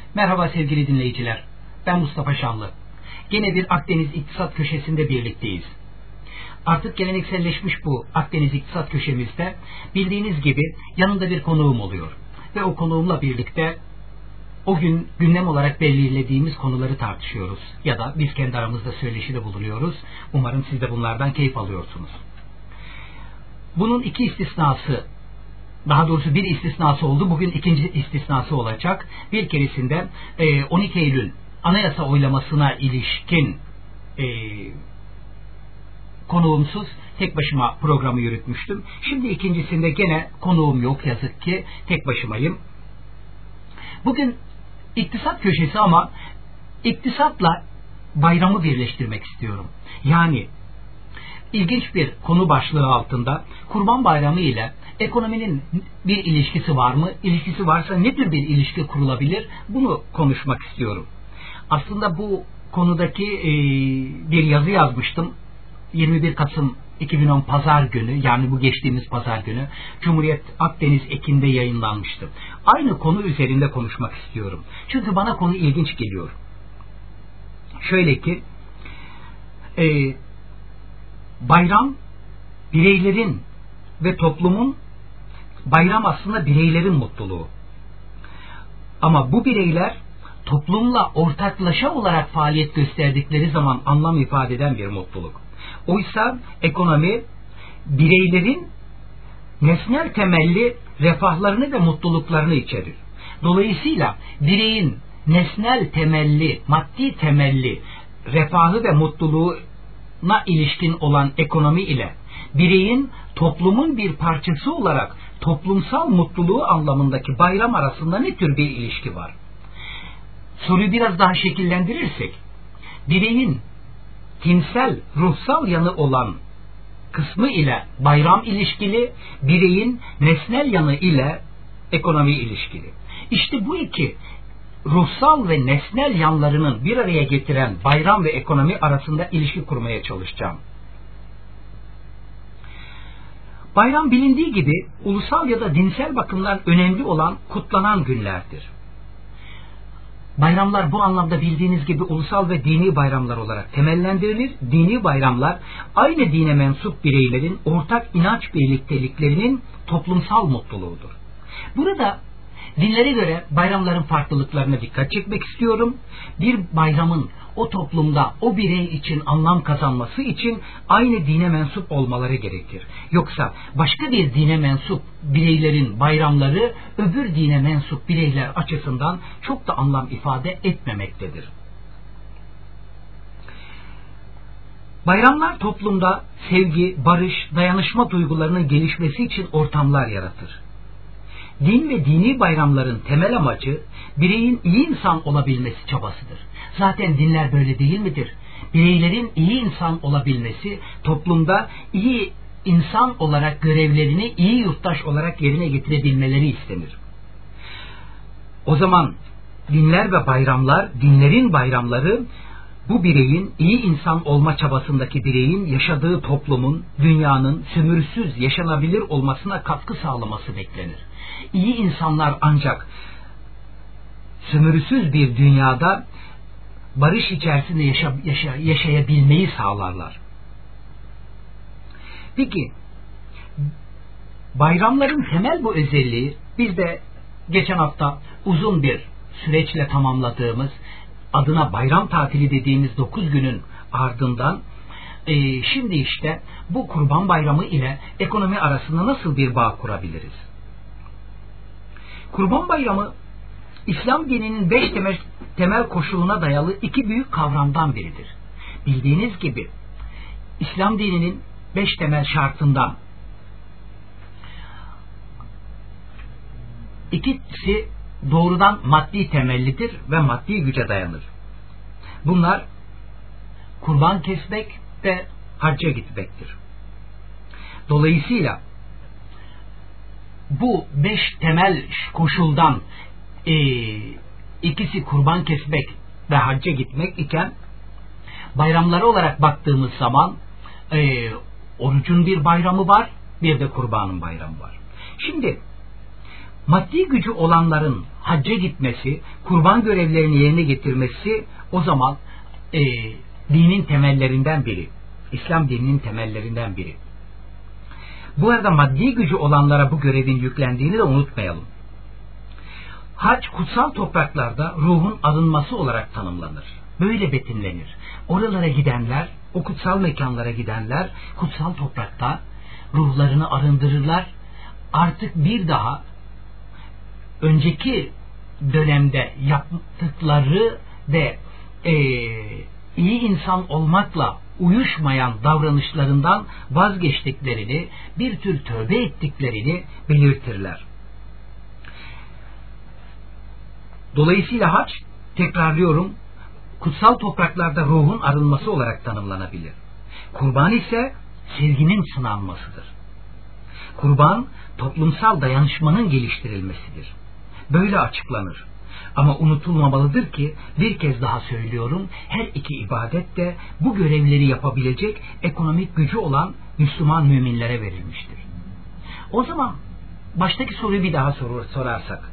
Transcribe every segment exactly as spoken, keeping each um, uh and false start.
Merhaba sevgili dinleyiciler. Ben Mustafa Şanlı. Gene bir Akdeniz İktisat Köşesi'nde birlikteyiz. Artık gelenekselleşmiş bu Akdeniz İktisat Köşemizde bildiğiniz gibi yanında bir konuğum oluyor. Ve o konuğumla birlikte o gün gündem olarak belirlediğimiz konuları tartışıyoruz. Ya da biz kendi aramızda söyleşide bulunuyoruz. Umarım siz de bunlardan keyif alıyorsunuz. Bunun iki istisnası, daha doğrusu bir istisnası oldu. Bugün ikinci istisnası olacak. Bir keresinde on iki Eylül anayasa oylamasına ilişkin e, konuğumsuz tek başıma programı yürütmüştüm. Şimdi ikincisinde gene konuğum yok, yazık ki tek başımayım. Bugün iktisat köşesi ama iktisatla bayramı birleştirmek istiyorum. Yani ilginç bir konu başlığı altında Kurban Bayramı ile ekonominin bir ilişkisi var mı? İlişkisi varsa ne tür bir ilişki kurulabilir? Bunu konuşmak istiyorum. Aslında bu konudaki e, bir yazı yazmıştım. yirmi bir Kasım iki bin on Pazar günü, yani bu geçtiğimiz Pazar günü Cumhuriyet Akdeniz Ekin'de yayınlanmıştı. Aynı konu üzerinde konuşmak istiyorum. Çünkü bana konu ilginç geliyor. Şöyle ki e, bayram bireylerin ve toplumun, bayram aslında bireylerin mutluluğu. Ama bu bireyler toplumla ortaklaşa olarak faaliyet gösterdikleri zaman anlam ifade eden bir mutluluk. Oysa ekonomi bireylerin nesnel temelli refahlarını ve mutluluklarını içerir. Dolayısıyla bireyin nesnel temelli, maddi temelli refahı ve mutluluğuna ilişkin olan ekonomi ile bireyin toplumun bir parçası olarak toplumsal mutluluğu anlamındaki bayram arasında ne tür bir ilişki var? Soruyu biraz daha şekillendirirsek, bireyin tinsel, ruhsal yanı olan kısmı ile bayram ilişkili, bireyin nesnel yanı ile ekonomi ilişkili. İşte bu iki ruhsal ve nesnel yanlarının bir araya getiren bayram ve ekonomi arasında ilişki kurmaya çalışacağım. Bayram bilindiği gibi ulusal ya da dinsel bakımdan önemli olan kutlanan günlerdir. Bayramlar bu anlamda bildiğiniz gibi ulusal ve dini bayramlar olarak temellendirilir. Dini bayramlar aynı dine mensup bireylerin ortak inanç birlikteliklerinin toplumsal mutluluğudur. Burada dinlere göre bayramların farklılıklarına dikkat çekmek istiyorum. Bir bayramın o toplumda o birey için anlam kazanması için aynı dine mensup olmaları gerekir. Yoksa başka bir dine mensup bireylerin bayramları öbür dine mensup bireyler açısından çok da anlam ifade etmemektedir. Bayramlar toplumda sevgi, barış, dayanışma duygularının gelişmesi için ortamlar yaratır. Din ve dini bayramların temel amacı bireyin iyi insan olabilmesi çabasıdır. Zaten dinler böyle değil midir? Bireylerin iyi insan olabilmesi, toplumda iyi insan olarak görevlerini iyi yurttaş olarak yerine getirebilmeleri istenir. O zaman dinler ve bayramlar, dinlerin bayramları bu bireyin iyi insan olma çabasındaki bireyin yaşadığı toplumun, dünyanın sömürüsüz yaşanabilir olmasına katkı sağlaması beklenir. İyi insanlar ancak sömürüsüz bir dünyada barış içerisinde yaşa, yaşa, yaşayabilmeyi sağlarlar. Peki bayramların temel bu özelliği biz de geçen hafta uzun bir süreçle tamamladığımız, adına bayram tatili dediğimiz dokuz günün ardından e, şimdi işte bu Kurban Bayramı ile ekonomi arasında nasıl bir bağ kurabiliriz? Kurban Bayramı İslam dininin beş temel, temel koşuluna dayalı iki büyük kavramdan biridir. Bildiğiniz gibi İslam dininin beş temel şartından ikisi doğrudan maddi temellidir ve maddi güce dayanır. Bunlar kurban kesmek ve hacca gitmektir. Dolayısıyla bu beş temel koşuldan e, ikisi kurban kesmek ve hacca gitmek iken bayramları olarak baktığımız zaman e, orucun bir bayramı var, bir de kurbanın bayramı var. Şimdi maddi gücü olanların hacca gitmesi, kurban görevlerini yerine getirmesi o zaman e, dinin temellerinden biri. İslam dininin temellerinden biri. Bu arada maddi gücü olanlara bu görevin yüklendiğini de unutmayalım. Hac kutsal topraklarda ruhun arınması olarak tanımlanır. Böyle betimlenir. Oralara gidenler, o kutsal mekanlara gidenler kutsal toprakta ruhlarını arındırırlar. Artık bir daha önceki dönemde yaptıkları ve e, iyi insan olmakla uyuşmayan davranışlarından vazgeçtiklerini, bir tür tövbe ettiklerini belirtirler. Dolayısıyla hac, tekrarlıyorum, kutsal topraklarda ruhun arınması olarak tanımlanabilir. Kurban ise sevginin sınanmasıdır. Kurban, toplumsal dayanışmanın geliştirilmesidir. Böyle açıklanır. Ama unutulmamalıdır ki, bir kez daha söylüyorum, her iki ibadet de bu görevleri yapabilecek ekonomik gücü olan Müslüman müminlere verilmiştir. O zaman baştaki soruyu bir daha sorur, sorarsak,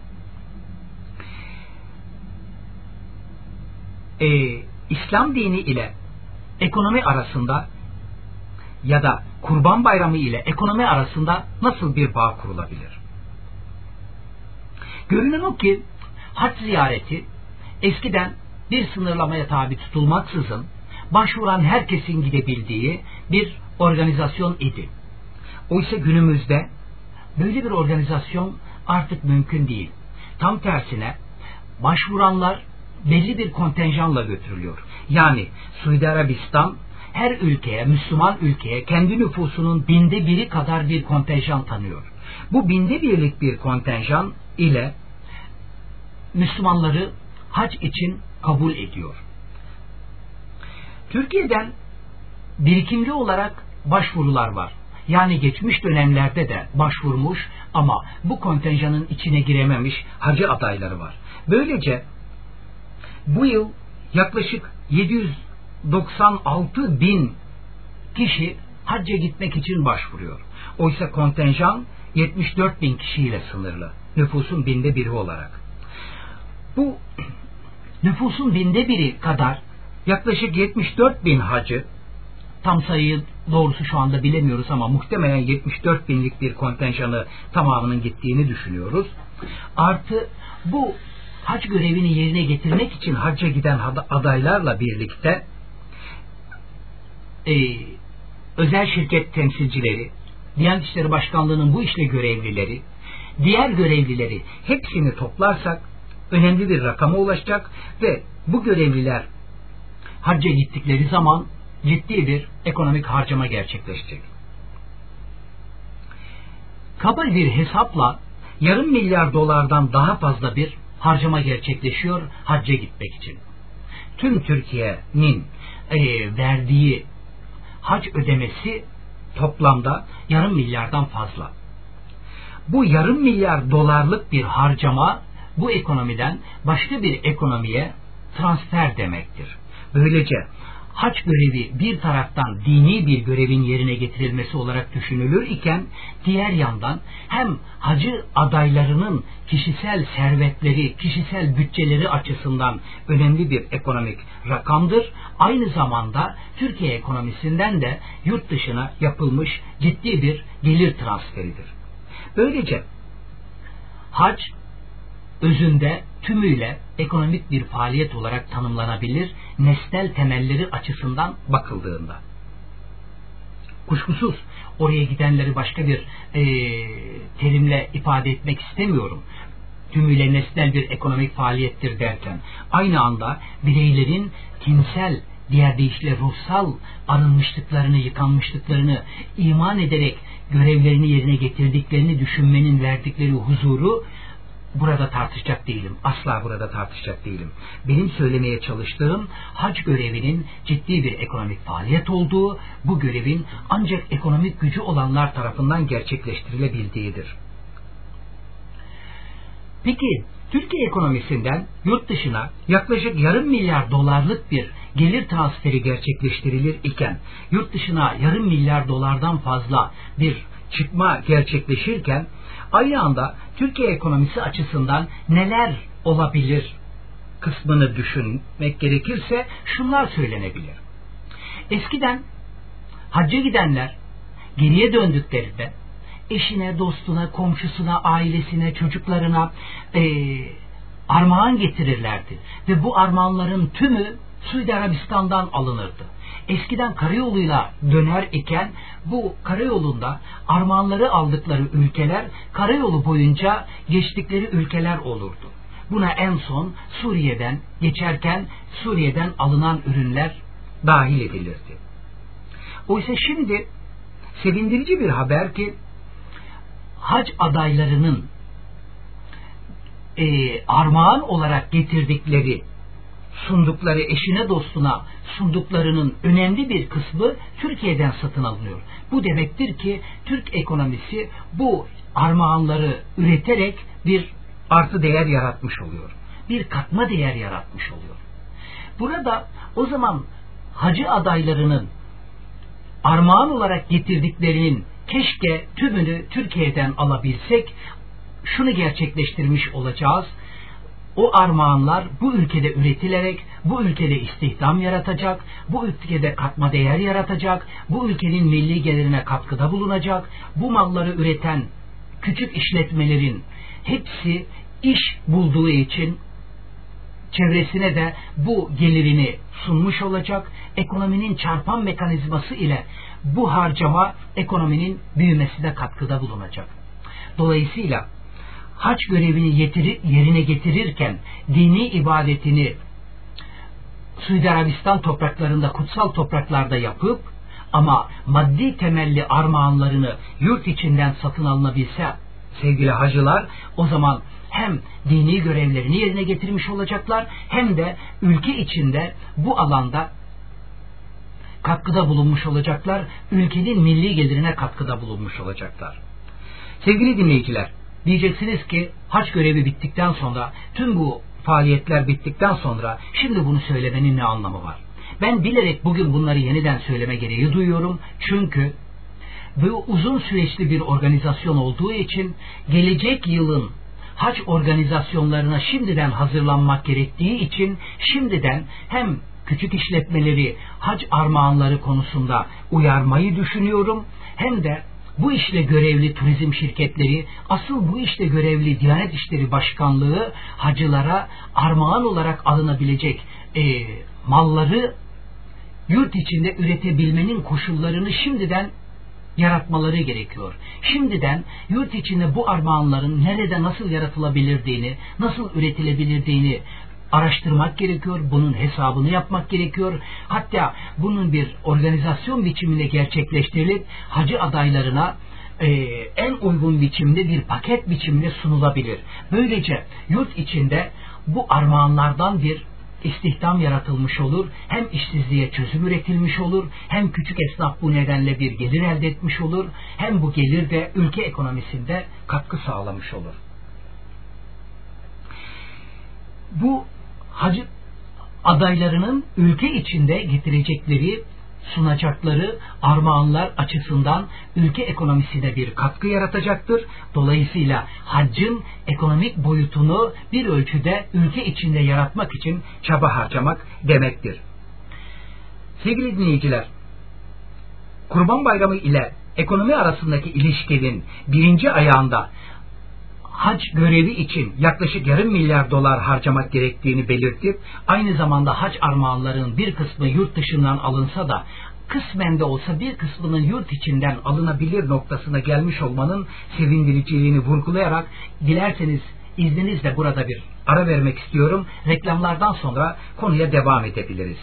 Ee, İslam dini ile ekonomi arasında ya da Kurban Bayramı ile ekonomi arasında nasıl bir bağ kurulabilir? Görünen o ki hac ziyareti eskiden bir sınırlamaya tabi tutulmaksızın başvuran herkesin gidebildiği bir organizasyon idi. Oysa günümüzde böyle bir organizasyon artık mümkün değil. Tam tersine başvuranlar belli bir kontenjanla götürülüyor. Yani Suudi Arabistan her ülkeye, Müslüman ülkeye kendi nüfusunun binde biri kadar bir kontenjan tanıyor. Bu binde birlik bir kontenjan ile Müslümanları hac için kabul ediyor. Türkiye'den birikimli olarak başvurular var. Yani geçmiş dönemlerde de başvurmuş ama bu kontenjanın içine girememiş hacı adayları var. Böylece bu yıl yaklaşık yedi yüz doksan altı bin kişi hacca gitmek için başvuruyor. Oysa kontenjan yetmiş dört bin kişiyle sınırlı. Nüfusun binde biri olarak. Bu nüfusun binde biri kadar yaklaşık yetmiş dört bin hacı, tam sayıyı doğrusu şu anda bilemiyoruz ama muhtemelen yetmiş dört binlik bir kontenjanı tamamının gittiğini düşünüyoruz. Artı bu hac görevini yerine getirmek için hacca giden adaylarla birlikte e, özel şirket temsilcileri, Diyanet İşleri Başkanlığı'nın bu işle görevlileri, diğer görevlileri hepsini toplarsak önemli bir rakama ulaşacak ve bu görevliler hacca gittikleri zaman ciddi bir ekonomik harcama gerçekleşecek. Kaba bir hesapla yarım milyar dolardan daha fazla bir harcama gerçekleşiyor hacca gitmek için. Tüm Türkiye'nin e, verdiği hac ödemesi toplamda yarım milyardan fazla. Bu yarım milyar dolarlık bir harcama bu ekonomiden başka bir ekonomiye transfer demektir. Böylece hac görevi bir taraftan dini bir görevin yerine getirilmesi olarak düşünülür iken diğer yandan hem hacı adaylarının kişisel servetleri, kişisel bütçeleri açısından önemli bir ekonomik rakamdır. Aynı zamanda Türkiye ekonomisinden de yurt dışına yapılmış ciddi bir gelir transferidir. Böylece hac özünde tümüyle ekonomik bir faaliyet olarak tanımlanabilir, nesnel temelleri açısından bakıldığında. Kuşkusuz oraya gidenleri başka bir e, terimle ifade etmek istemiyorum. Tümüyle nesnel bir ekonomik faaliyettir derken, aynı anda bireylerin tinsel, diğer deyişle ruhsal arınmışlıklarını, yıkanmışlıklarını iman ederek görevlerini yerine getirdiklerini düşünmenin verdikleri huzuru burada tartışacak değilim. Asla burada tartışacak değilim. Benim söylemeye çalıştığım hac görevinin ciddi bir ekonomik faaliyet olduğu, bu görevin ancak ekonomik gücü olanlar tarafından gerçekleştirilebildiğidir. Peki Türkiye ekonomisinden yurt dışına yaklaşık yarım milyar dolarlık bir gelir transferi gerçekleştirilir iken yurt dışına yarım milyar dolardan fazla bir çıkma gerçekleşirken aynı anda Türkiye ekonomisi açısından neler olabilir kısmını düşünmek gerekirse şunlar söylenebilir. Eskiden hacca gidenler geriye döndüklerinde eşine, dostuna, komşusuna, ailesine, çocuklarına e, armağan getirirlerdi. Ve bu armağanların tümü Suudi Arabistan'dan alınırdı. Eskiden karayoluyla döner iken bu karayolunda armağanları aldıkları ülkeler karayolu boyunca geçtikleri ülkeler olurdu. Buna en son Suriye'den geçerken Suriye'den alınan ürünler dahil edilirdi. Oysa şimdi sevindirici bir haber ki hac adaylarının e, armağan olarak getirdikleri, sundukları, eşine dostuna sunduklarının önemli bir kısmı Türkiye'den satın alınıyor. Bu demektir ki Türk ekonomisi bu armağanları üreterek bir artı değer yaratmış oluyor. Bir katma değer yaratmış oluyor. Burada o zaman hacı adaylarının armağan olarak getirdiklerinin keşke tümünü Türkiye'den alabilsek, şunu gerçekleştirmiş olacağız. O armağanlar bu ülkede üretilerek bu ülkede istihdam yaratacak, bu ülkede katma değer yaratacak, bu ülkenin milli gelirine katkıda bulunacak. Bu malları üreten küçük işletmelerin hepsi iş bulduğu için çevresine de bu gelirini sunmuş olacak. Ekonominin çarpan mekanizması ile bu harcama ekonominin büyümesine katkıda bulunacak. Dolayısıyla hac görevini yerine getirirken dini ibadetini Suudi Arabistan topraklarında, kutsal topraklarda yapıp ama maddi temelli armağanlarını yurt içinden satın alınabilse sevgili hacılar, o zaman hem dini görevlerini yerine getirmiş olacaklar hem de ülke içinde bu alanda katkıda bulunmuş olacaklar. Ülkenin milli gelirine katkıda bulunmuş olacaklar. Sevgili dinleyiciler, diyeceksiniz ki hac görevi bittikten sonra, tüm bu faaliyetler bittikten sonra şimdi bunu söylemenin ne anlamı var? Ben bilerek bugün bunları yeniden söyleme gereği duyuyorum. Çünkü bu uzun süreçli bir organizasyon olduğu için gelecek yılın hac organizasyonlarına şimdiden hazırlanmak gerektiği için şimdiden hem küçük işletmeleri hac armağanları konusunda uyarmayı düşünüyorum, hem de bu işle görevli turizm şirketleri, asıl bu işle görevli Diyanet İşleri Başkanlığı hacılara armağan olarak alınabilecek e, malları yurt içinde üretebilmenin koşullarını şimdiden yaratmaları gerekiyor. Şimdiden yurt içinde bu armağanların nerede nasıl yaratılabildiğini, nasıl üretilebildiğini araştırmak gerekiyor. Bunun hesabını yapmak gerekiyor. Hatta bunun bir organizasyon biçiminde gerçekleştirilip hacı adaylarına e, en uygun biçimde bir paket biçiminde sunulabilir. Böylece yurt içinde bu armağanlardan bir istihdam yaratılmış olur, hem işsizliğe çözüm üretilmiş olur, hem küçük esnaf bu nedenle bir gelir elde etmiş olur, hem bu gelir de ülke ekonomisinde katkı sağlamış olur. Bu hacı adaylarının ülke içinde getirecekleri, sunacakları armağanlar açısından ülke ekonomisine bir katkı yaratacaktır. Dolayısıyla haccın ekonomik boyutunu bir ölçüde ülke içinde yaratmak için çaba harcamak demektir. Sevgili dinleyiciler, Kurban Bayramı ile ekonomi arasındaki ilişkinin birinci ayağında hac görevi için yaklaşık yarım milyar dolar harcamak gerektiğini belirtip, aynı zamanda hac armağanlarının bir kısmı yurt dışından alınsa da kısmen de olsa bir kısmının yurt içinden alınabilir noktasına gelmiş olmanın sevindiriciliğini vurgulayarak, dilerseniz izninizle burada bir ara vermek istiyorum. Reklamlardan sonra konuya devam edebiliriz.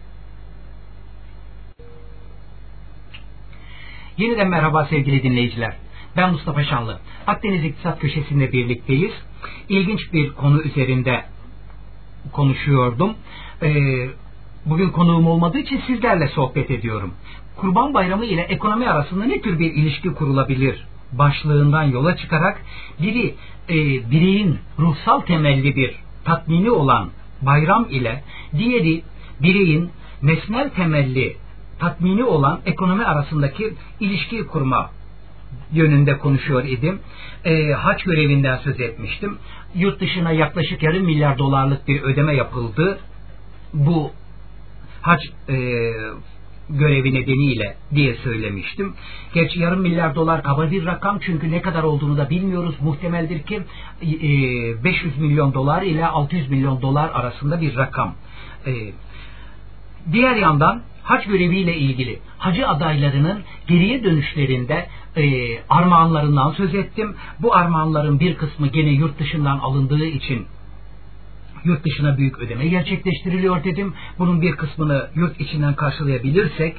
Yeniden merhaba sevgili dinleyiciler. Ben Mustafa Şanlı. Akdeniz İktisat Köşesi'nde birlikteyiz. İlginç bir konu üzerinde konuşuyordum. Ee, bugün konuğum olmadığı için sizlerle sohbet ediyorum. Kurban Bayramı ile ekonomi arasında ne tür bir ilişki kurulabilir başlığından yola çıkarak, biri e, bireyin ruhsal temelli bir tatmini olan bayram ile diğeri bireyin mesnel temelli tatmini olan ekonomi arasındaki ilişkiyi kurma yönünde konuşuyor idim. E, hac görevinden söz etmiştim. Yurt dışına yaklaşık yarım milyar dolarlık bir ödeme yapıldı. Bu hac e, görevi nedeniyle diye söylemiştim. Gerçi yarım milyar dolar kaba bir rakam, çünkü ne kadar olduğunu da bilmiyoruz. Muhtemeldir ki e, beş yüz milyon dolar ile altı yüz milyon dolar arasında bir rakam. E, diğer yandan hac göreviyle ilgili hacı adaylarının geriye dönüşlerinde e, armağanlarından söz ettim. Bu armağanların bir kısmı gene yurt dışından alındığı için yurt dışına büyük ödeme gerçekleştiriliyor dedim. Bunun bir kısmını yurt içinden karşılayabilirsek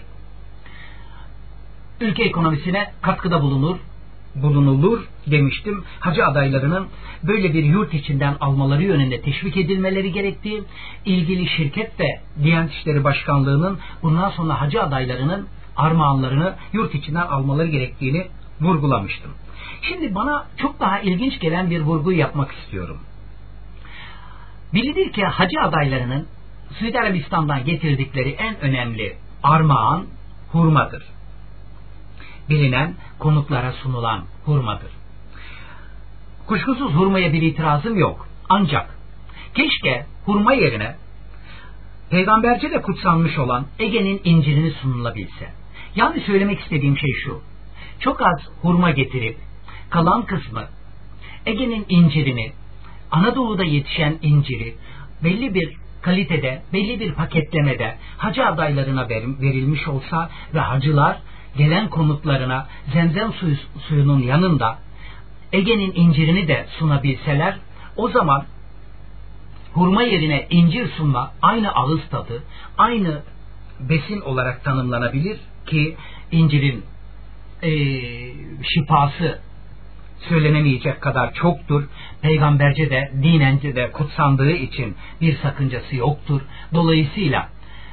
ülke ekonomisine katkıda bulunur bulunulur demiştim. Hacı adaylarının böyle bir yurt içinden almaları yönünde teşvik edilmeleri gerektiği, ilgili şirket ve Diyanet İşleri Başkanlığı'nın bundan sonra hacı adaylarının armağanlarını yurt içinden almaları gerektiğini vurgulamıştım. Şimdi bana çok daha ilginç gelen bir vurguyu yapmak istiyorum. Bilinir ki hacı adaylarının Suudi Arabistan'dan getirdikleri en önemli armağan hurmadır. Bilinen, konuklara sunulan hurmadır. Kuşkusuz hurmaya bir itirazım yok. Ancak keşke hurma yerine peygamberce de kutsanmış olan Ege'nin incirini sunulabilse. Yani söylemek istediğim şey şu: çok az hurma getirip kalan kısmı Ege'nin incirini, Anadolu'da yetişen inciri belli bir kalitede, belli bir paketlemede hacı adaylarına verilmiş olsa ve hacılar gelen konuklarına zemzem suyu, suyunun yanında Ege'nin incirini de sunabilseler, o zaman hurma yerine incir sunma aynı ağız tadı, aynı besin olarak tanımlanabilir ki incirin e, şifası söylenemeyecek kadar çoktur. Peygamberce de, dinence de kutsandığı için bir sakıncası yoktur. Dolayısıyla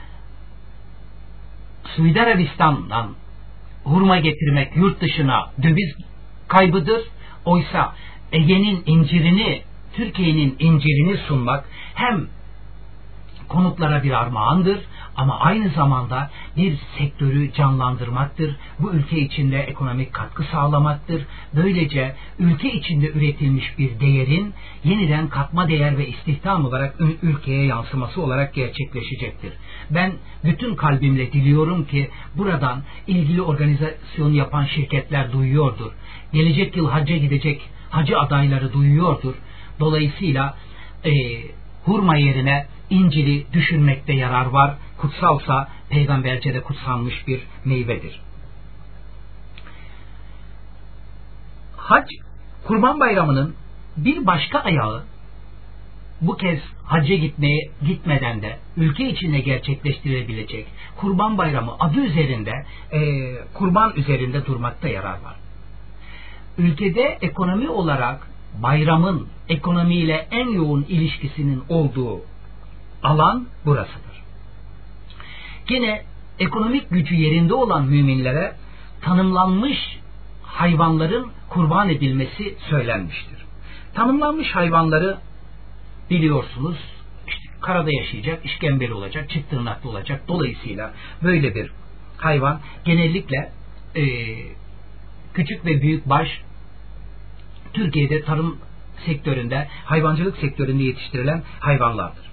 Suudi Arabistan'dan hurma getirmek yurt dışına döviz kaybıdır. Oysa Ege'nin incirini, Türkiye'nin incirini sunmak hem konuklara bir armağandır ama aynı zamanda bir sektörü canlandırmaktır. Bu ülke içinde ekonomik katkı sağlamaktır. Böylece ülke içinde üretilmiş bir değerin yeniden katma değer ve istihdam olarak ülkeye yansıması olarak gerçekleşecektir. Ben bütün kalbimle diliyorum ki buradan ilgili organizasyon yapan şirketler duyuyordur. Gelecek yıl hacca gidecek hacı adayları duyuyordur. Dolayısıyla e, hurma yerine inciri düşünmekte yarar var. Kutsalsa peygamberce de kutsanmış bir meyvedir. Hac, Kurban Bayramı'nın bir başka ayağı, bu kez hacca gitmeye gitmeden de ülke içinde gerçekleştirilebilecek Kurban Bayramı adı üzerinde e, kurban üzerinde durmakta yarar var. Ülkede ekonomi olarak bayramın ekonomiyle en yoğun ilişkisinin olduğu alan burasıdır. Gene ekonomik gücü yerinde olan müminlere tanımlanmış hayvanların kurban edilmesi söylenmiştir. Tanımlanmış hayvanları biliyorsunuz, işte karada yaşayacak, işkembeli olacak, çift tırnaklı olacak. Dolayısıyla böyle bir hayvan genellikle e, küçük ve büyük baş Türkiye'de tarım sektöründe, hayvancılık sektöründe yetiştirilen hayvanlardır.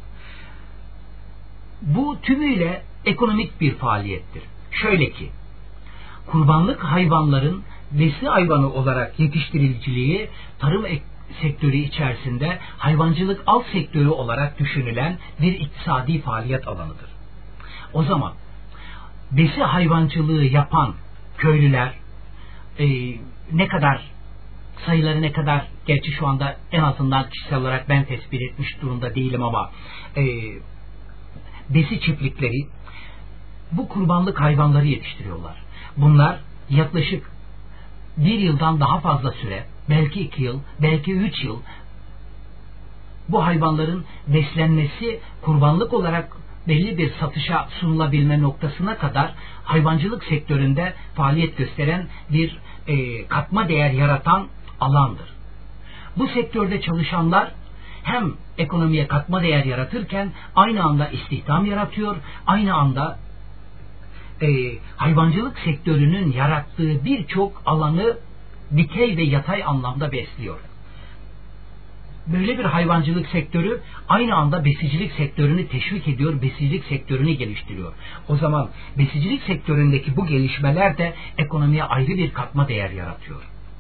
Bu tümüyle ekonomik bir faaliyettir. Şöyle ki, kurbanlık hayvanların besli hayvanı olarak yetiştiriciliği tarım sektörü içerisinde hayvancılık alt sektörü olarak düşünülen bir iktisadi faaliyet alanıdır. O zaman besi hayvancılığı yapan köylüler e, ne kadar sayıları ne kadar, gerçi şu anda en azından kişisel olarak ben tespit etmiş durumda değilim ama e, besi çiftlikleri bu kurbanlık hayvanları yetiştiriyorlar. Bunlar yaklaşık bir yıldan daha fazla süre, belki iki yıl, belki üç yıl bu hayvanların beslenmesi, kurbanlık olarak belli bir satışa sunulabilme noktasına kadar hayvancılık sektöründe faaliyet gösteren bir e, katma değer yaratan alandır. Bu sektörde çalışanlar hem ekonomiye katma değer yaratırken aynı anda istihdam yaratıyor, aynı anda e, hayvancılık sektörünün yarattığı birçok alanı dikey ve yatay anlamda besliyor. Böyle bir hayvancılık sektörü aynı anda besicilik sektörünü teşvik ediyor, besicilik sektörünü geliştiriyor. O zaman besicilik sektöründeki bu gelişmeler de ekonomiye ayrı bir katma değer yaratıyor.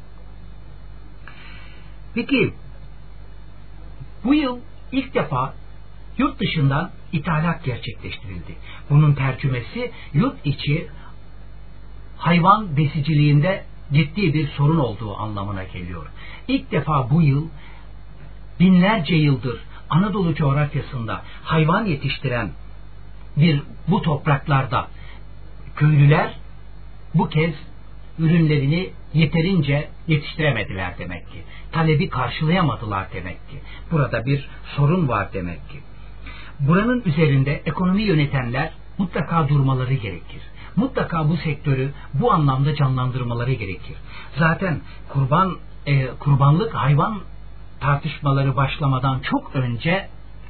Peki bu yıl ilk defa yurt dışından ithalat gerçekleştirildi. Bunun tercümesi yurt içi hayvan besiciliğinde ciddi bir sorun olduğu anlamına geliyor. İlk defa bu yıl binlerce yıldır Anadolu coğrafyasında hayvan yetiştiren bir bu topraklarda köylüler bu kez ürünlerini yeterince yetiştiremediler demek ki. Talebi karşılayamadılar demek ki. Burada bir sorun var demek ki. Buranın üzerinde ekonomi yönetenler mutlaka durmaları gerekir. Mutlaka bu sektörü bu anlamda canlandırmaları gerekir. Zaten kurban e, kurbanlık hayvan tartışmaları başlamadan çok önce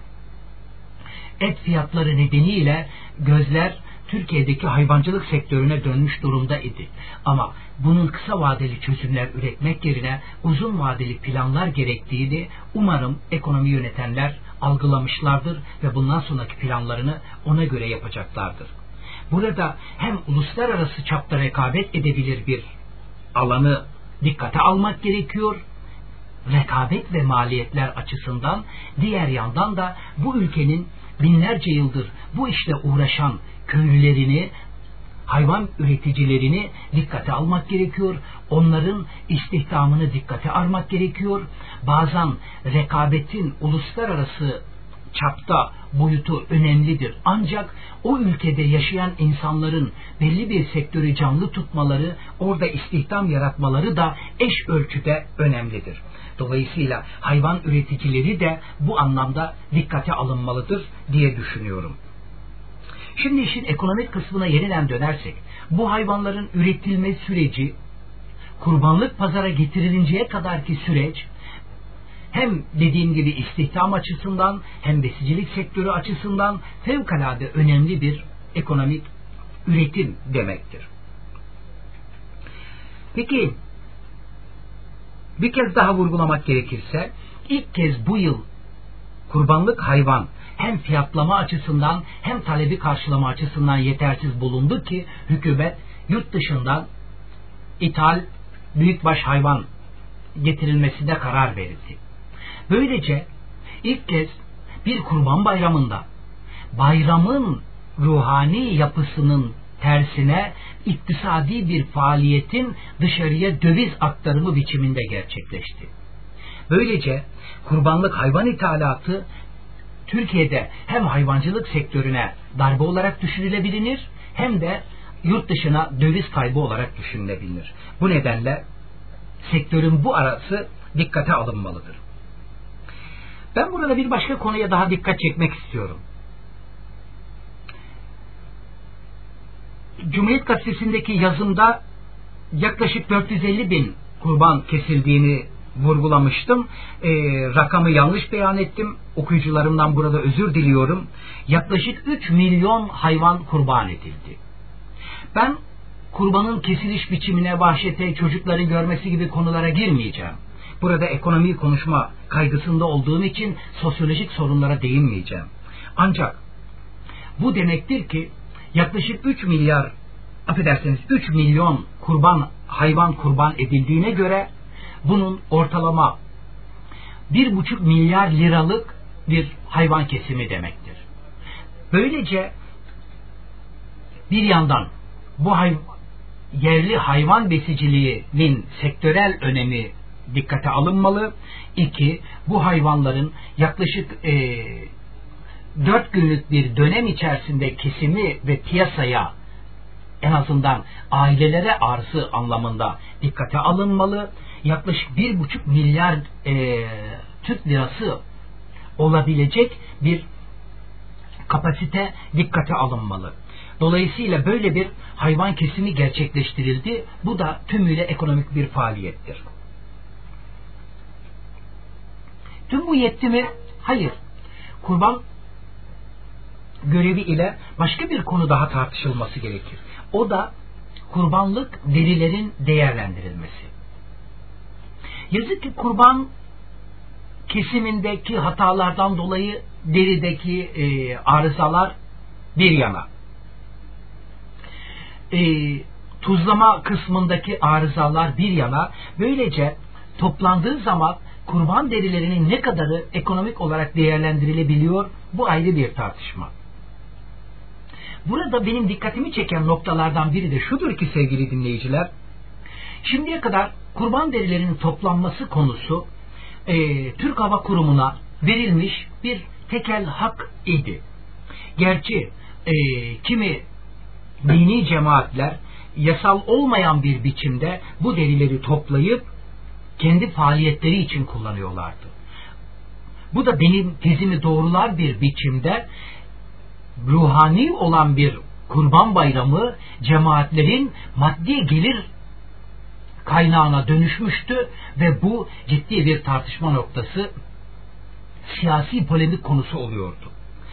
et fiyatları nedeniyle gözler Türkiye'deki hayvancılık sektörüne dönmüş durumda idi. Ama bunun kısa vadeli çözümler üretmek yerine uzun vadeli planlar gerektiğini umarım ekonomi yönetenler algılamışlardır ve bundan sonraki planlarını ona göre yapacaklardır. Burada hem uluslararası çapta rekabet edebilir bir alanı dikkate almak gerekiyor, rekabet ve maliyetler açısından, diğer yandan da bu ülkenin binlerce yıldır bu işle uğraşan köylülerini, hayvan üreticilerini dikkate almak gerekiyor. Onların istihdamını dikkate almak gerekiyor. Bazen rekabetin uluslararası çapta boyutu önemlidir. Ancak o ülkede yaşayan insanların belli bir sektörü canlı tutmaları, orada istihdam yaratmaları da eş ölçüde önemlidir. Dolayısıyla hayvan üreticileri de bu anlamda dikkate alınmalıdır diye düşünüyorum. Şimdi işin ekonomik kısmına yeniden dönersek, bu hayvanların üretilme süreci, kurbanlık pazara getirilinceye kadarki süreç, hem dediğim gibi istihdam açısından hem besicilik sektörü açısından fevkalade önemli bir ekonomik üretim demektir. Peki bir kez daha vurgulamak gerekirse, ilk kez bu yıl kurbanlık hayvan hem fiyatlama açısından hem talebi karşılama açısından yetersiz bulundu ki hükümet yurt dışından ithal büyükbaş hayvan getirilmesine karar verildi. Böylece ilk kez bir kurban bayramında bayramın ruhani yapısının tersine iktisadi bir faaliyetin dışarıya döviz aktarımı biçiminde gerçekleşti. Böylece kurbanlık hayvan ithalatı Türkiye'de hem hayvancılık sektörüne darbe olarak düşünülebilir hem de yurt dışına döviz kaybı olarak düşünülebilir. Bu nedenle sektörün bu arası dikkate alınmalıdır. Ben burada bir başka konuya daha dikkat çekmek istiyorum. Cumhuriyet Gazetesi'ndeki yazımda yaklaşık dört yüz elli bin kurban kesildiğini vurgulamıştım. E, rakamı yanlış beyan ettim. Okuyucularımdan burada özür diliyorum. Yaklaşık üç milyon hayvan kurban edildi. Ben kurbanın kesiliş biçimine, vahşete, çocukların görmesi gibi konulara girmeyeceğim. Burada ekonomiyi konuşma kaygısında olduğum için sosyolojik sorunlara değinmeyeceğim. Ancak bu demektir ki yaklaşık üç milyar, affedersiniz üç milyon kurban hayvan kurban edildiğine göre bunun ortalama bir buçuk milyar liralık bir hayvan kesimi demektir. Böylece bir yandan bu hay yerli hayvan besiciliğinin sektörel önemi dikkate alınmalı. İki, bu hayvanların yaklaşık e, dört günlük bir dönem içerisinde kesimi ve piyasaya, en azından ailelere arzı anlamında dikkate alınmalı. Yaklaşık bir buçuk milyar e, Türk lirası olabilecek bir kapasite dikkate alınmalı. Dolayısıyla böyle bir hayvan kesimi gerçekleştirildi. Bu da tümüyle ekonomik bir faaliyettir. Tüm bu yetti mi? Hayır. Kurban görevi ile başka bir konu daha tartışılması gerekir. O da kurbanlık derilerin değerlendirilmesi. Yazık ki kurban kesimindeki hatalardan dolayı derideki e, arızalar bir yana, e, tuzlama kısmındaki arızalar bir yana, böylece toplandığı zaman kurban derilerinin ne kadarı ekonomik olarak değerlendirilebiliyor, bu ayrı bir tartışma. Burada benim dikkatimi çeken noktalardan biri de şudur ki sevgili dinleyiciler, şimdiye kadar kurban derilerinin toplanması konusu e, Türk Hava Kurumu'na verilmiş bir tekel hak idi. Gerçi e, kimi dini cemaatler yasal olmayan bir biçimde bu derileri toplayıp kendi faaliyetleri için kullanıyorlardı. Bu da benim tezimi doğrular bir biçimde ruhani olan bir kurban bayramı cemaatlerin maddi gelir kaynağına dönüşmüştü ve bu ciddi bir tartışma noktası, siyasi polemik konusu oluyordu.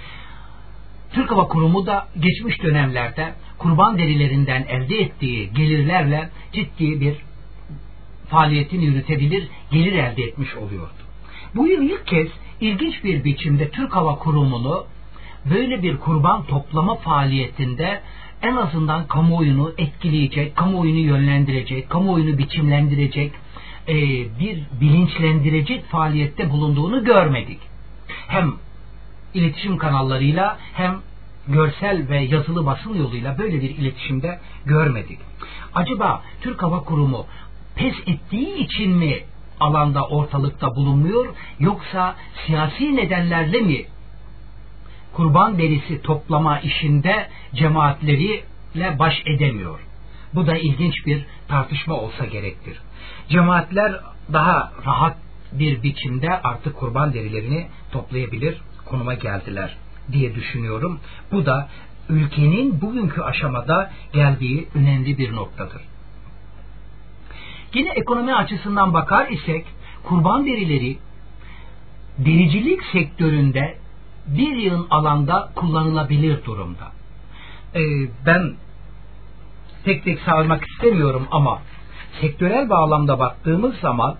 Türk Hava Kurumu da geçmiş dönemlerde kurban derilerinden elde ettiği gelirlerle ciddi bir faaliyetini yürütebilir, gelir elde etmiş oluyordu. Bu yıl ilk kez ilginç bir biçimde Türk Hava Kurumu'nu böyle bir kurban toplama faaliyetinde en azından kamuoyunu etkileyecek, kamuoyunu yönlendirecek, kamuoyunu biçimlendirecek e, bir bilinçlendirecek faaliyette bulunduğunu görmedik. Hem iletişim kanallarıyla hem görsel ve yazılı basın yoluyla böyle bir iletişimde görmedik. Acaba Türk Hava Kurumu pes ettiği için mi alanda ortalıkta bulunmuyor, yoksa siyasi nedenlerle mi kurban derisi toplama işinde cemaatleriyle baş edemiyor? Bu da ilginç bir tartışma olsa gerektir. Cemaatler daha rahat bir biçimde artık kurban derilerini toplayabilir konuma geldiler diye düşünüyorum. Bu da ülkenin bugünkü aşamada geldiği önemli bir noktadır. Yine ekonomi açısından bakar isek kurban derileri dericilik sektöründe bir yığın alanda kullanılabilir durumda. Ee, ben tek tek saymak istemiyorum ama sektörel bağlamda baktığımız zaman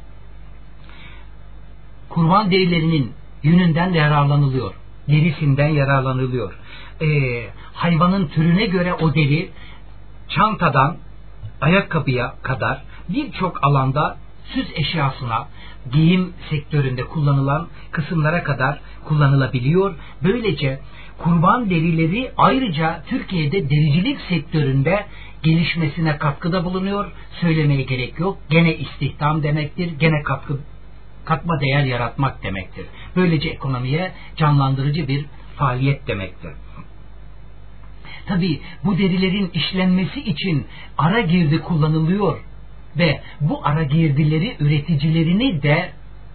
kurban derilerinin yününden yararlanılıyor, derisinden yararlanılıyor. Ee, hayvanın türüne göre o deri çantadan ayakkabıya kadar birçok alanda süs eşyasına, giyim sektöründe kullanılan kısımlara kadar kullanılabiliyor. Böylece kurban derileri ayrıca Türkiye'de dericilik sektöründe gelişmesine katkıda bulunuyor. Söylemeye gerek yok. Gene istihdam demektir. Gene katkı, katma değer yaratmak demektir. Böylece ekonomiye canlandırıcı bir faaliyet demektir. Tabii bu derilerin işlenmesi için ara girdi kullanılıyor ve bu ara girdileri üreticilerini de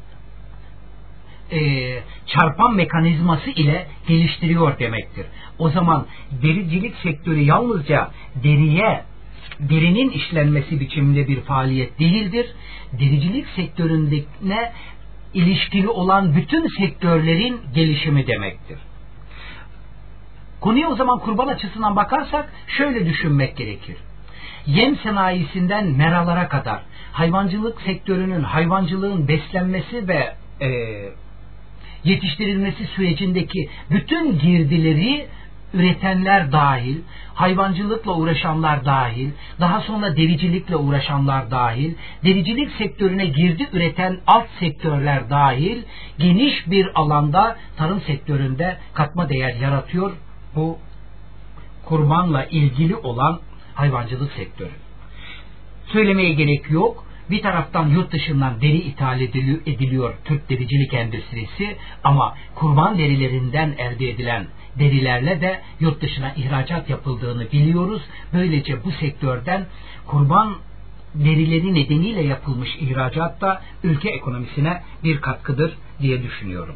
e, çarpan mekanizması ile geliştiriyor demektir. O zaman dericilik sektörü yalnızca deriye, derinin işlenmesi biçiminde bir faaliyet değildir. Dericilik sektöründekine ilişkili olan bütün sektörlerin gelişimi demektir. Konuya o zaman kurban açısından bakarsak şöyle düşünmek gerekir. Yem sanayisinden meralara kadar hayvancılık sektörünün, hayvancılığın beslenmesi ve e, yetiştirilmesi sürecindeki bütün girdileri üretenler dahil, hayvancılıkla uğraşanlar dahil, daha sonra dericilikle uğraşanlar dahil, dericilik sektörüne girdi üreten alt sektörler dahil geniş bir alanda tarım sektöründe katma değer yaratıyor bu kurbanla ilgili olan hayvancılık sektörü. Söylemeye gerek yok. Bir taraftan yurt dışından deri ithal ediliyor Türk dericilik endüstrisi, ama kurban derilerinden elde edilen derilerle de yurt dışına ihracat yapıldığını biliyoruz. Böylece bu sektörden kurban derileri nedeniyle yapılmış ihracat da ülke ekonomisine bir katkıdır diye düşünüyorum.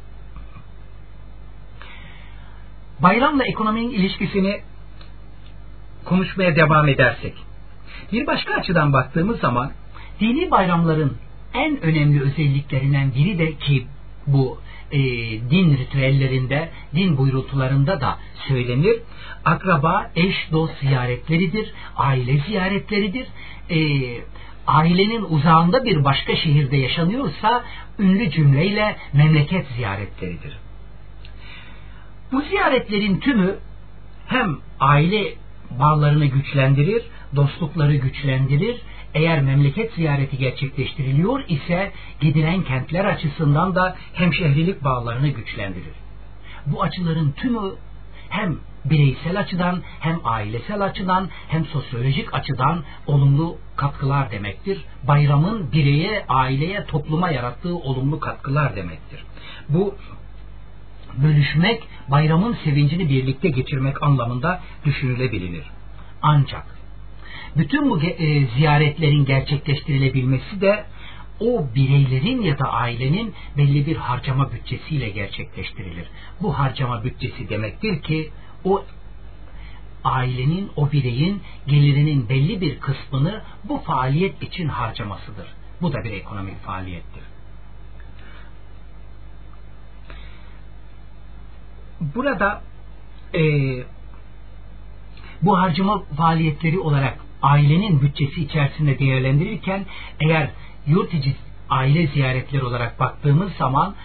Bayramla ekonominin ilişkisini konuşmaya devam edersek, bir başka açıdan baktığımız zaman dini bayramların en önemli özelliklerinden biri de ki bu e, din ritüellerinde, din buyrultularında da söylenir. Akraba, eş, dost ziyaretleridir, aile ziyaretleridir. E, ailenin uzağında bir başka şehirde yaşanıyorsa ünlü cümleyle memleket ziyaretleridir. Bu ziyaretlerin tümü hem aile bağlarını güçlendirir, dostlukları güçlendirir. Eğer memleket ziyareti gerçekleştiriliyor ise gidilen kentler açısından da hemşehrilik bağlarını güçlendirir. Bu açıların tümü hem bireysel açıdan, hem ailesel açıdan, hem sosyolojik açıdan olumlu katkılar demektir. Bayramın bireye, aileye, topluma yarattığı olumlu katkılar demektir. Bu bölüşmek, bayramın sevincini birlikte geçirmek anlamında düşünülebilir. Ancak bütün bu e, ziyaretlerin gerçekleştirilebilmesi de o bireylerin ya da ailenin belli bir harcama bütçesiyle gerçekleştirilir. Bu harcama bütçesi demektir ki o ailenin, o bireyin gelirinin belli bir kısmını bu faaliyet için harcamasıdır. Bu da bir ekonomik faaliyettir. Burada e, bu harcama faaliyetleri olarak ailenin bütçesi içerisinde değerlendirirken eğer yurt içi aile ziyaretleri olarak baktığımız zaman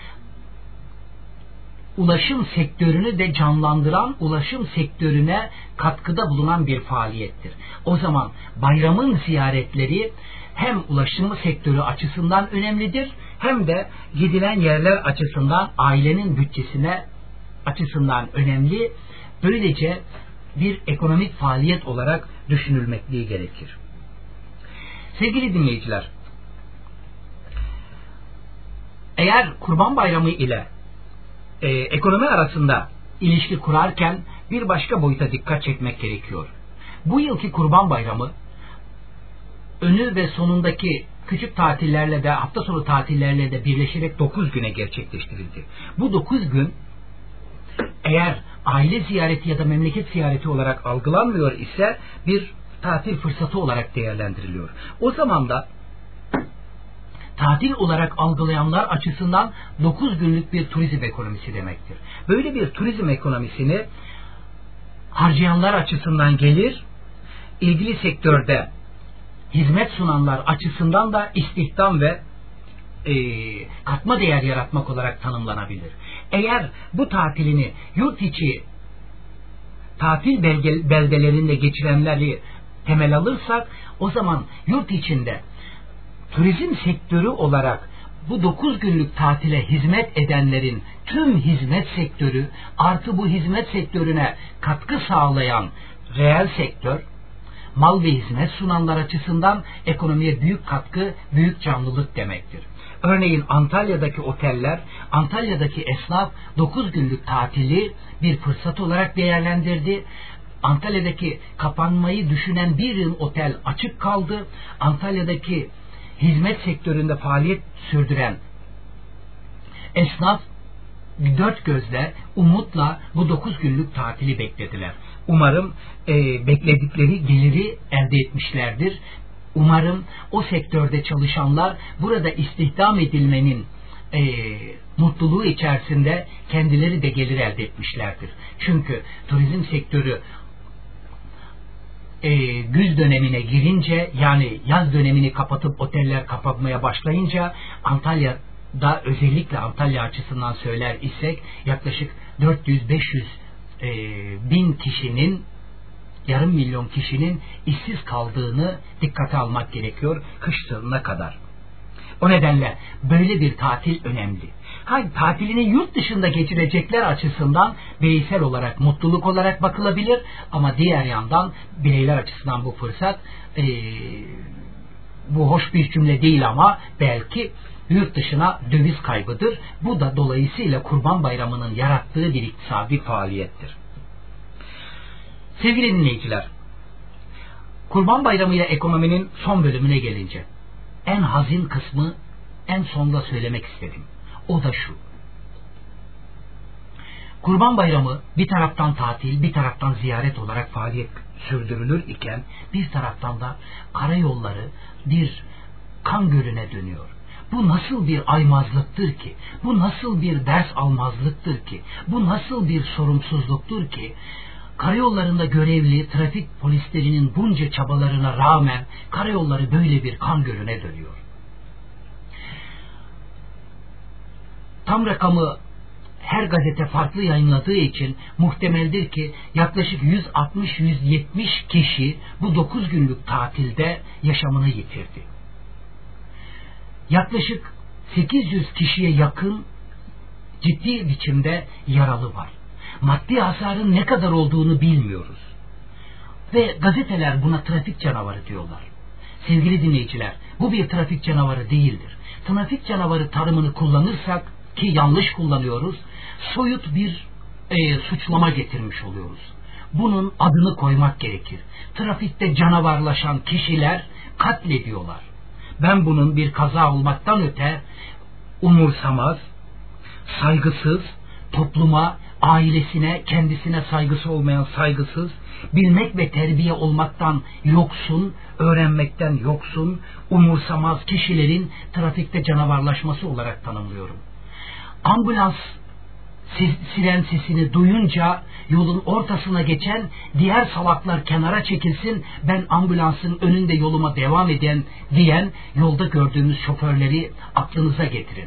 ulaşım sektörünü de canlandıran, ulaşım sektörüne katkıda bulunan bir faaliyettir. O zaman bayramın ziyaretleri hem ulaşım sektörü açısından önemlidir, hem de gidilen yerler açısından ailenin bütçesine açısından önemli. Böylece bir ekonomik faaliyet olarak düşünülmekliği gerekir. Sevgili dinleyiciler, eğer Kurban Bayramı ile e, ekonomi arasında ilişki kurarken bir başka boyuta dikkat çekmek gerekiyor. Bu yılki Kurban Bayramı önü ve sonundaki küçük tatillerle de hafta sonu tatillerle de birleşerek dokuz güne gerçekleştirildi. Bu dokuz gün eğer aile ziyareti ya da memleket ziyareti olarak algılanmıyor ise bir tatil fırsatı olarak değerlendiriliyor. O zaman da tatil olarak algılayanlar açısından dokuz günlük bir turizm ekonomisi demektir. Böyle bir turizm ekonomisini harcayanlar açısından gelir, ilgili sektörde hizmet sunanlar açısından da istihdam ve e, katma değer yaratmak olarak tanımlanabilir. Eğer bu tatilini yurt içi tatil belge, beldelerinde geçirenleri temel alırsak, o zaman yurt içinde turizm sektörü olarak bu dokuz günlük tatile hizmet edenlerin tüm hizmet sektörü artı bu hizmet sektörüne katkı sağlayan reel sektör, mal ve hizmet sunanlar açısından ekonomiye büyük katkı, büyük canlılık demektir. Örneğin Antalya'daki oteller, Antalya'daki esnaf dokuz günlük tatili bir fırsat olarak değerlendirdi. Antalya'daki kapanmayı düşünen bir yıl otel açık kaldı. Antalya'daki hizmet sektöründe faaliyet sürdüren esnaf dört gözle, umutla bu dokuz günlük tatili beklediler. Umarım e, bekledikleri geliri elde etmişlerdir. Umarım o sektörde çalışanlar burada istihdam edilmenin e, mutluluğu içerisinde kendileri de gelir elde etmişlerdir. Çünkü turizm sektörü e, güz dönemine girince, yani yaz dönemini kapatıp oteller kapatmaya başlayınca, Antalya'da özellikle Antalya açısından söyler isek yaklaşık dört yüz beş yüz e, bin kişinin, yarım milyon kişinin işsiz kaldığını dikkate almak gerekiyor kış sonuna kadar. O nedenle böyle bir tatil önemli. Hayır, tatilini yurt dışında geçirecekler açısından bireysel olarak, mutluluk olarak bakılabilir, ama diğer yandan bireyler açısından bu fırsat e, bu hoş bir cümle değil ama belki yurt dışına döviz kaybıdır. Bu da dolayısıyla Kurban Bayramı'nın yarattığı bir iktisadi faaliyettir. Sevgili dinleyiciler, Kurban Bayramı ile ekonominin son bölümüne gelince en hazin kısmı en sonda söylemek istedim. O da şu: Kurban Bayramı bir taraftan tatil, bir taraftan ziyaret olarak faaliyet sürdürülür iken bir taraftan da karayolları bir kan gölüne dönüyor. Bu nasıl bir aymazlıktır ki? Bu nasıl bir ders almazlıktır ki? Bu nasıl bir sorumsuzluktur ki? Karayollarında görevli trafik polislerinin bunca çabalarına rağmen karayolları böyle bir kan gölüne dönüyor. Tam rakamı her gazete farklı yayınladığı için muhtemeldir ki yaklaşık yüz altmış yüz yetmiş kişi bu dokuz günlük tatilde yaşamını yitirdi. Yaklaşık sekiz yüz kişiye yakın ciddi biçimde yaralı var. Maddi hasarın ne kadar olduğunu bilmiyoruz. Ve gazeteler buna trafik canavarı diyorlar. Sevgili dinleyiciler, bu bir trafik canavarı değildir. Trafik canavarı tanımını kullanırsak, ki yanlış kullanıyoruz, soyut bir e, suçlama getirmiş oluyoruz. Bunun adını koymak gerekir. Trafikte canavarlaşan kişiler katlediyorlar. Ben bunun bir kaza olmaktan öte umursamaz, saygısız, topluma, ailesine, kendisine saygısı olmayan saygısız, bilmek ve terbiye olmaktan yoksun, öğrenmekten yoksun, umursamaz kişilerin trafikte canavarlaşması olarak tanımlıyorum. Ambulans siren sesini duyunca yolun ortasına geçen diğer salaklar kenara çekilsin, ben ambulansın önünde yoluma devam eden diyen yolda gördüğümüz şoförleri aklınıza getirin.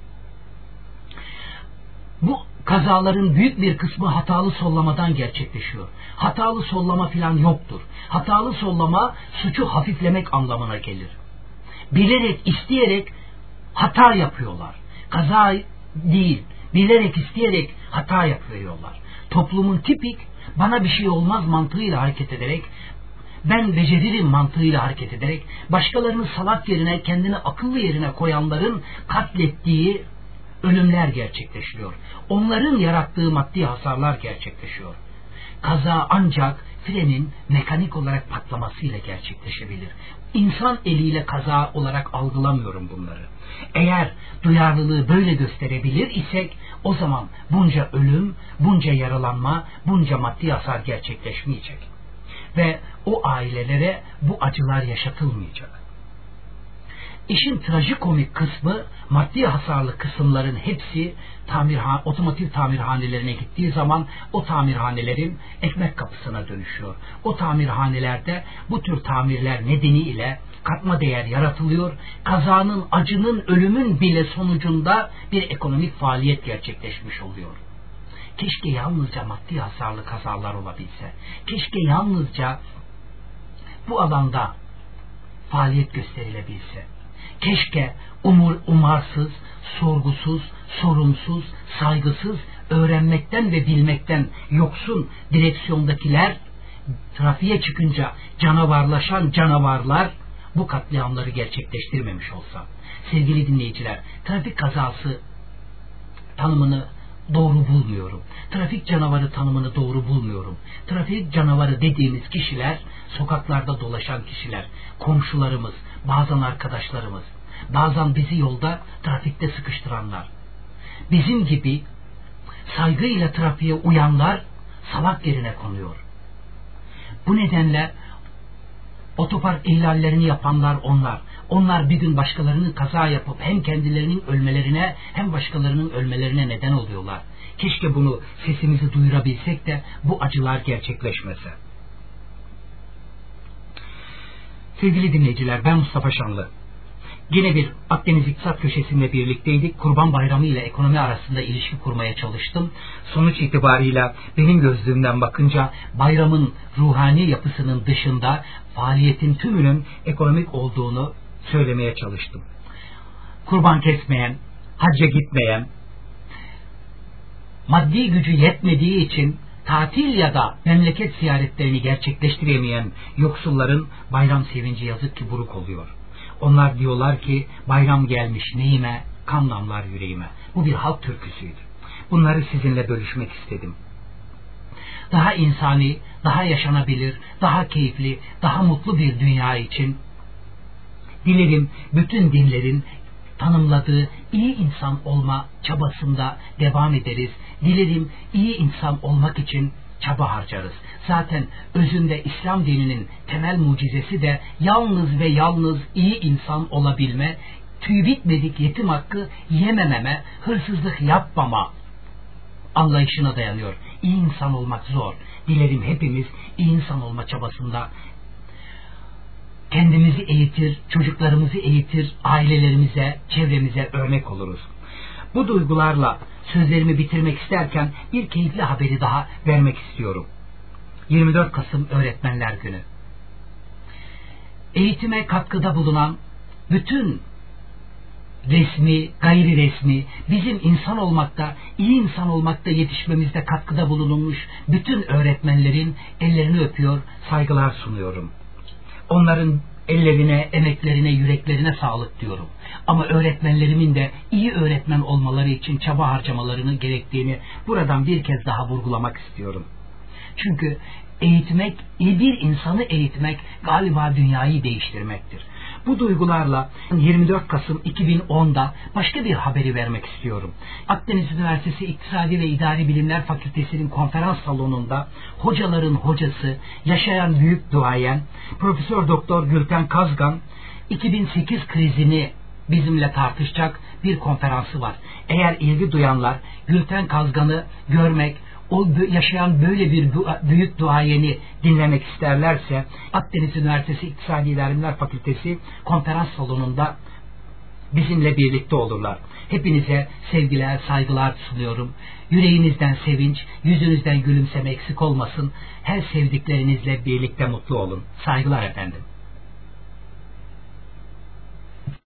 Bu kazaların büyük bir kısmı hatalı sollamadan gerçekleşiyor. Hatalı sollama filan yoktur. Hatalı sollama suçu hafiflemek anlamına gelir. Bilerek, isteyerek hata yapıyorlar. Kaza değil, bilerek, isteyerek hata yapıyorlar. Toplumun tipik bana bir şey olmaz mantığıyla hareket ederek, ben beceririm mantığıyla hareket ederek, başkalarını salak yerine, kendini akıllı yerine koyanların katlettiği ölümler gerçekleşiyor. Onların yarattığı maddi hasarlar gerçekleşiyor. Kaza ancak frenin mekanik olarak patlamasıyla gerçekleşebilir. İnsan eliyle kaza olarak algılamıyorum bunları. Eğer duyarlılığı böyle gösterebilir isek, o zaman bunca ölüm, bunca yaralanma, bunca maddi hasar gerçekleşmeyecek. Ve o ailelere bu acılar yaşatılmayacak. İşin trajikomik kısmı, maddi hasarlı kısımların hepsi tamirhan, otomotiv tamirhanelerine gittiği zaman o tamirhanelerin ekmek kapısına dönüşüyor. O tamirhanelerde bu tür tamirler nedeniyle katma değer yaratılıyor. Kazanın, acının, ölümün bile sonucunda bir ekonomik faaliyet gerçekleşmiş oluyor. Keşke yalnızca maddi hasarlı kazalar olabilse. Keşke yalnızca bu alanda faaliyet gösterilebilse. Keşke umur, umarsız, sorgusuz, sorumsuz, saygısız, öğrenmekten ve bilmekten yoksun direksiyondakiler, trafiğe çıkınca canavarlaşan canavarlar bu katliamları gerçekleştirmemiş olsa. Sevgili dinleyiciler, trafik kazası tanımını doğru bulmuyorum. Trafik canavarı tanımını doğru bulmuyorum. Trafik canavarı dediğimiz kişiler, sokaklarda dolaşan kişiler, komşularımız, bazen arkadaşlarımız, bazen bizi yolda, trafikte sıkıştıranlar. Bizim gibi saygıyla trafiğe uyanlar salak yerine konuyor. Bu nedenle otopark ihlallerini yapanlar onlar. Onlar bir gün başkalarının kaza yapıp hem kendilerinin ölmelerine hem başkalarının ölmelerine neden oluyorlar. Keşke bunu sesimizi duyurabilsek de bu acılar gerçekleşmese. Sevgili dinleyiciler, ben Mustafa Şanlı. Yine bir Akdeniz İktisat Köşesi'nde birlikteydik. Kurban Bayramı ile ekonomi arasında ilişki kurmaya çalıştım. Sonuç itibarıyla benim gözlüğümden bakınca bayramın ruhani yapısının dışında faaliyetin tümünün ekonomik olduğunu söylemeye çalıştım. Kurban kesmeyen, hacca gitmeyen, maddi gücü yetmediği için tatil ya da memleket ziyaretlerini gerçekleştiremeyen yoksulların bayram sevinci yazık ki buruk oluyor. Onlar diyorlar ki bayram gelmiş neyime, kan damlar yüreğime. Bu bir halk türküsüydü. Bunları sizinle bölüşmek istedim. Daha insani, daha yaşanabilir, daha keyifli, daha mutlu bir dünya için dilerim bütün dinlerin tanımladığı iyi insan olma çabasında devam ederiz. Dilerim iyi insan olmak için çaba harcarız. Zaten özünde İslam dininin temel mucizesi de yalnız ve yalnız iyi insan olabilme, tüy bitmedik yetim hakkı yemememe, hırsızlık yapmama anlayışına dayanıyor. İyi insan olmak zor. Dilerim hepimiz iyi insan olma çabasında kendimizi eğitir, çocuklarımızı eğitir, ailelerimize, çevremize örnek oluruz. Bu duygularla sözlerimi bitirmek isterken bir keyifli haberi daha vermek istiyorum. yirmi dört Kasım Öğretmenler Günü. Eğitime katkıda bulunan bütün resmi, gayri resmi, bizim insan olmakta, iyi insan olmakta yetişmemizde katkıda bulunmuş bütün öğretmenlerin ellerini öpüyor, saygılar sunuyorum. Onların ellerine, emeklerine, yüreklerine sağlık diyorum. Ama öğretmenlerimin de iyi öğretmen olmaları için çaba harcamalarının gerektiğini buradan bir kez daha vurgulamak istiyorum. Çünkü eğitmek, iyi bir insanı eğitmek galiba dünyayı değiştirmektir. Bu duygularla yirmi dört Kasım iki bin onda başka bir haberi vermek istiyorum. Akdeniz Üniversitesi İktisadi ve İdari Bilimler Fakültesi'nin konferans salonunda hocaların hocası, yaşayan büyük duayen Profesör Doktor Gülten Kazgan iki bin sekiz krizini bizimle tartışacak bir konferansı var. Eğer ilgi duyanlar Gülten Kazgan'ı görmek, o yaşayan böyle bir büyük duayeni dinlemek isterlerse Akdeniz Üniversitesi İktisadi İdari Bilimler Fakültesi konferans salonunda bizimle birlikte olurlar. Hepinize sevgiler, saygılar sunuyorum. Yüreğinizden sevinç, yüzünüzden gülümseme eksik olmasın. Her sevdiklerinizle birlikte mutlu olun. Saygılar efendim.